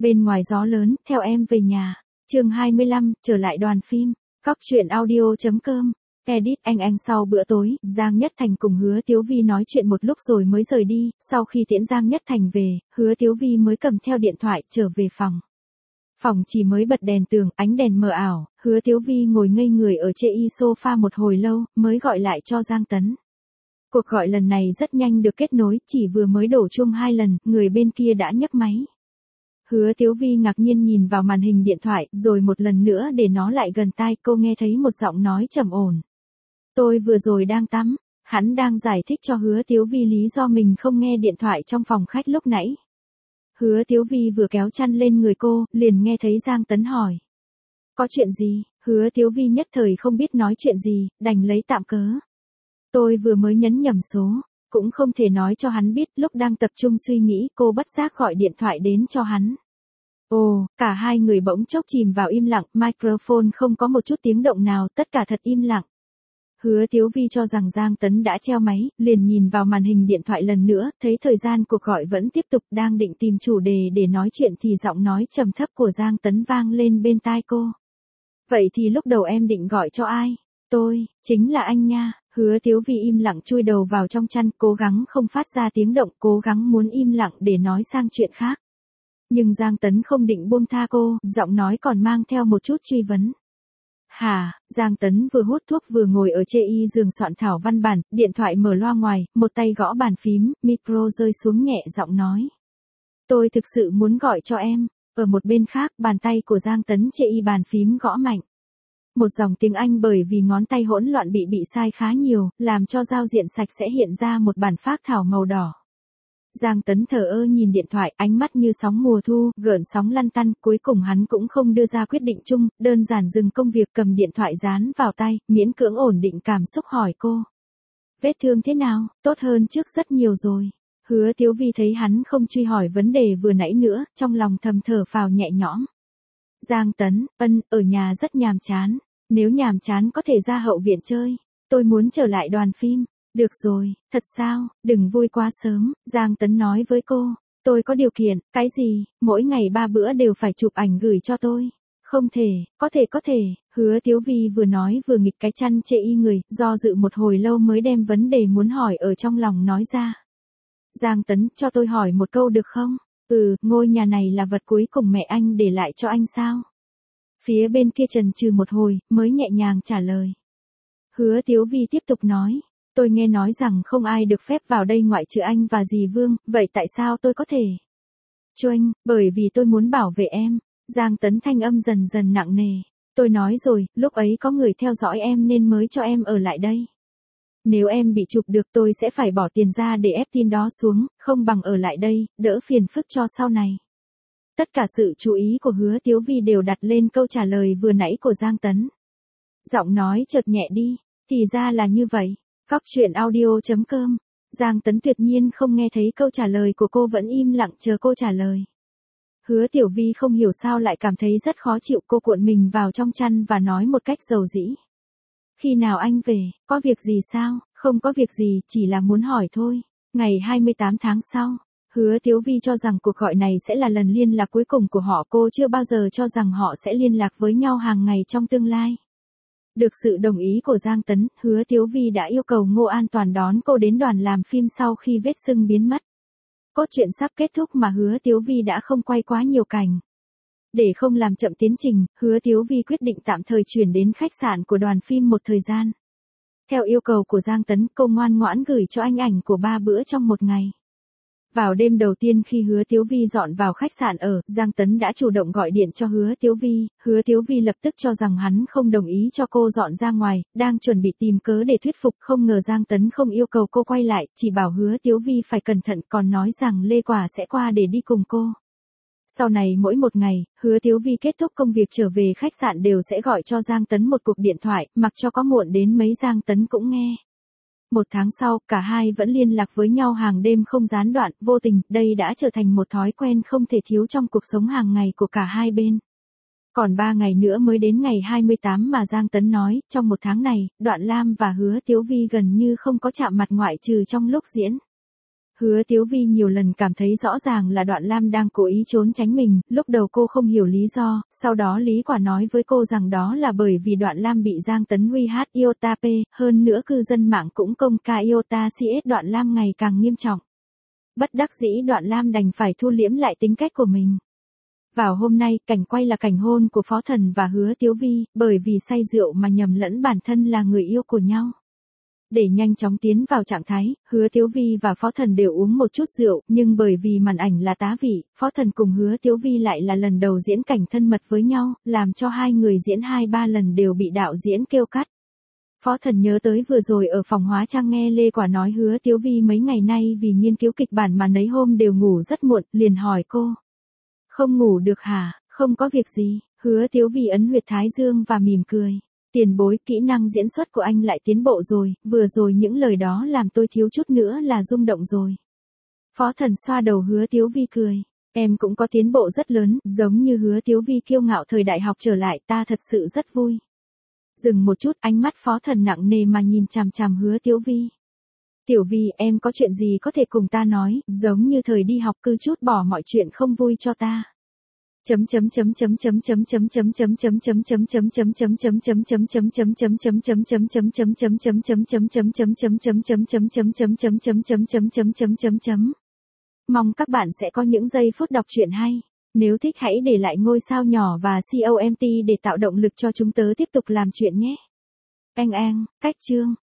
Bên ngoài gió lớn, theo em về nhà. Chương 25, trở lại đoàn phim. Cóc truyện audio.com. Edit anh sau bữa tối, Giang Nhất Thành cùng Hứa Tiếu Vi nói chuyện một lúc rồi mới rời đi, sau khi tiễn Giang Nhất Thành về, Hứa Tiếu Vi mới cầm theo điện thoại trở về phòng. Phòng chỉ mới bật đèn tường, ánh đèn mờ ảo, Hứa Tiếu Vi ngồi ngây người ở chê y sofa một hồi lâu, mới gọi lại cho Giang Tấn. Cuộc gọi lần này rất nhanh được kết nối, chỉ vừa mới đổ chuông 2 lần, người bên kia đã nhấc máy. Hứa Tiếu Vi ngạc nhiên nhìn vào màn hình điện thoại, rồi một lần nữa để nó lại gần tai, cô nghe thấy một giọng nói trầm ổn. Tôi vừa rồi đang tắm. Hắn đang giải thích cho Hứa Tiếu Vi lý do mình không nghe điện thoại trong phòng khách lúc nãy. Hứa Tiếu Vi vừa kéo chăn lên người cô, liền nghe thấy Giang Tấn hỏi. Có chuyện gì? Hứa Tiếu Vi nhất thời không biết nói chuyện gì, đành lấy tạm cớ. Tôi vừa mới nhấn nhầm số, cũng không thể nói cho hắn biết, lúc đang tập trung suy nghĩ, cô bất giác gọi điện thoại đến cho hắn. Ồ, cả hai người bỗng chốc chìm vào im lặng, microphone không có một chút tiếng động nào, tất cả thật im lặng. Hứa Tiếu Vi cho rằng Giang Tấn đã treo máy, liền nhìn vào màn hình điện thoại lần nữa, thấy thời gian cuộc gọi vẫn tiếp tục, đang định tìm chủ đề để nói chuyện thì giọng nói trầm thấp của Giang Tấn vang lên bên tai cô. Vậy thì lúc đầu em định gọi cho ai? Tôi, chính là anh nha. Hứa Tiếu Vi im lặng chui đầu vào trong chăn, cố gắng không phát ra tiếng động, cố gắng muốn im lặng để nói sang chuyện khác. Nhưng Giang Tấn không định buông tha cô, giọng nói còn mang theo một chút truy vấn. Hả? Giang Tấn vừa hút thuốc vừa ngồi ở chê y giường soạn thảo văn bản, điện thoại mở loa ngoài, một tay gõ bàn phím, micro rơi xuống nhẹ giọng nói. Tôi thực sự muốn gọi cho em. Ở một bên khác, bàn tay của Giang Tấn chê y bàn phím gõ mạnh. Một dòng tiếng Anh bởi vì ngón tay hỗn loạn bị sai khá nhiều, làm cho giao diện sạch sẽ hiện ra một bản phác thảo màu đỏ. Giang Tấn thờ ơ nhìn điện thoại, ánh mắt như sóng mùa thu, gợn sóng lăn tăn, cuối cùng hắn cũng không đưa ra quyết định chung, đơn giản dừng công việc cầm điện thoại dán vào tay, miễn cưỡng ổn định cảm xúc hỏi cô. Vết thương thế nào? Tốt hơn trước rất nhiều rồi. Hứa Tiếu Vi thấy hắn không truy hỏi vấn đề vừa nãy nữa, trong lòng thầm thở phào nhẹ nhõm. Giang Tấn, ở nhà rất nhàm chán. Nếu nhàm chán có thể ra hậu viện chơi. Tôi muốn trở lại đoàn phim. Được rồi, thật sao, đừng vui quá sớm, Giang Tấn nói với cô. Tôi có điều kiện, cái gì, mỗi ngày 3 bữa đều phải chụp ảnh gửi cho tôi. Không thể, có thể, Hứa Tiếu Vi vừa nói vừa nghịch cái chăn chê y người, do dự một hồi lâu mới đem vấn đề muốn hỏi ở trong lòng nói ra. Giang Tấn, cho tôi hỏi một câu được không? Ngôi nhà này là vật cuối cùng mẹ anh để lại cho anh sao? Phía bên kia chần chừ một hồi, mới nhẹ nhàng trả lời. Hứa Tiếu Vi tiếp tục nói. Tôi nghe nói rằng không ai được phép vào đây ngoại trừ anh và dì Vương, vậy tại sao tôi có thể? Choanh, bởi vì tôi muốn bảo vệ em. Giang Tấn thanh âm dần dần nặng nề. Tôi nói rồi, lúc ấy có người theo dõi em nên mới cho em ở lại đây. Nếu em bị chụp được tôi sẽ phải bỏ tiền ra để ép tin đó xuống, không bằng ở lại đây, đỡ phiền phức cho sau này. Tất cả sự chú ý của Hứa Tiếu Vi đều đặt lên câu trả lời vừa nãy của Giang Tấn. Giọng nói chợt nhẹ đi, thì ra là như vậy. Cóc truyện audio.com. Giang Tấn tuyệt nhiên không nghe thấy câu trả lời của cô, vẫn im lặng chờ cô trả lời. Hứa Tiểu Vi không hiểu sao lại cảm thấy rất khó chịu, cô cuộn mình vào trong chăn và nói một cách dầu dĩ. Khi nào anh về, có việc gì sao? Không có việc gì, chỉ là muốn hỏi thôi. Ngày 28 tháng sau. Hứa Tiếu Vi cho rằng cuộc gọi này sẽ là lần liên lạc cuối cùng của họ, cô chưa bao giờ cho rằng họ sẽ liên lạc với nhau hàng ngày trong tương lai. Được sự đồng ý của Giang Tấn, Hứa Tiếu Vi đã yêu cầu Ngô An Toàn đón cô đến đoàn làm phim sau khi vết sưng biến mất. Cốt truyện sắp kết thúc mà Hứa Tiếu Vi đã không quay quá nhiều cảnh. Để không làm chậm tiến trình, Hứa Tiếu Vi quyết định tạm thời chuyển đến khách sạn của đoàn phim một thời gian. Theo yêu cầu của Giang Tấn, cô ngoan ngoãn gửi cho anh ảnh của 3 bữa trong một ngày. Vào đêm đầu tiên khi Hứa Tiếu Vi dọn vào khách sạn ở, Giang Tấn đã chủ động gọi điện cho Hứa Tiếu Vi lập tức cho rằng hắn không đồng ý cho cô dọn ra ngoài, đang chuẩn bị tìm cớ để thuyết phục, không ngờ Giang Tấn không yêu cầu cô quay lại, chỉ bảo Hứa Tiếu Vi phải cẩn thận, còn nói rằng Lê Quả sẽ qua để đi cùng cô. Sau này mỗi một ngày, Hứa Tiếu Vi kết thúc công việc trở về khách sạn đều sẽ gọi cho Giang Tấn một cuộc điện thoại, mặc cho có muộn đến mấy Giang Tấn cũng nghe. 1 tháng sau, cả hai vẫn liên lạc với nhau hàng đêm không gián đoạn, vô tình, đây đã trở thành một thói quen không thể thiếu trong cuộc sống hàng ngày của cả hai bên. Còn 3 ngày nữa mới đến ngày 28 mà Giang Tấn nói, trong 1 tháng này, Đoạn Lam và Hứa Tiếu Vi gần như không có chạm mặt ngoại trừ trong lúc diễn. Hứa Tiếu Vi nhiều lần cảm thấy rõ ràng là Đoạn Lam đang cố ý trốn tránh mình, lúc đầu cô không hiểu lý do, sau đó Lý Quả nói với cô rằng đó là bởi vì Đoạn Lam bị Giang Tấn Huy hát Iota P, hơn nữa cư dân mạng cũng công ca Iota CS Đoạn Lam ngày càng nghiêm trọng. Bất đắc dĩ Đoạn Lam đành phải thu liễm lại tính cách của mình. Vào hôm nay, cảnh quay là cảnh hôn của Phó Thần và Hứa Tiếu Vi, bởi vì say rượu mà nhầm lẫn bản thân là người yêu của nhau. Để nhanh chóng tiến vào trạng thái, Hứa Tiếu Vi và Phó Thần đều uống một chút rượu, nhưng bởi vì màn ảnh là tá vị, Phó Thần cùng Hứa Tiếu Vi lại là lần đầu diễn cảnh thân mật với nhau, làm cho hai người diễn 2-3 lần đều bị đạo diễn kêu cắt. Phó Thần nhớ tới vừa rồi ở phòng hóa trang nghe Lê Quả nói Hứa Tiếu Vi mấy ngày nay vì nghiên cứu kịch bản mà nấy hôm đều ngủ rất muộn, liền hỏi cô. Không ngủ được hả, không có việc gì, Hứa Tiếu Vi ấn huyệt thái dương và mỉm cười. Tiền bối, kỹ năng diễn xuất của anh lại tiến bộ rồi, vừa rồi những lời đó làm tôi thiếu chút nữa là rung động rồi. Phó Thần xoa đầu Hứa Tiếu Vi cười. Em cũng có tiến bộ rất lớn, giống như Hứa Tiếu Vi kiêu ngạo thời đại học trở lại, ta thật sự rất vui. Dừng một chút, ánh mắt Phó Thần nặng nề mà nhìn chằm chằm Hứa Tiếu Vi. Tiểu Vi, em có chuyện gì có thể cùng ta nói, giống như thời đi học cứ chút bỏ mọi chuyện không vui cho ta. Mong các bạn sẽ có những giây phút đọc truyện hay. Nếu thích hãy để lại ngôi sao nhỏ và comment để tạo động lực cho chúng tớ tiếp tục làm chuyện nhé. Cách chương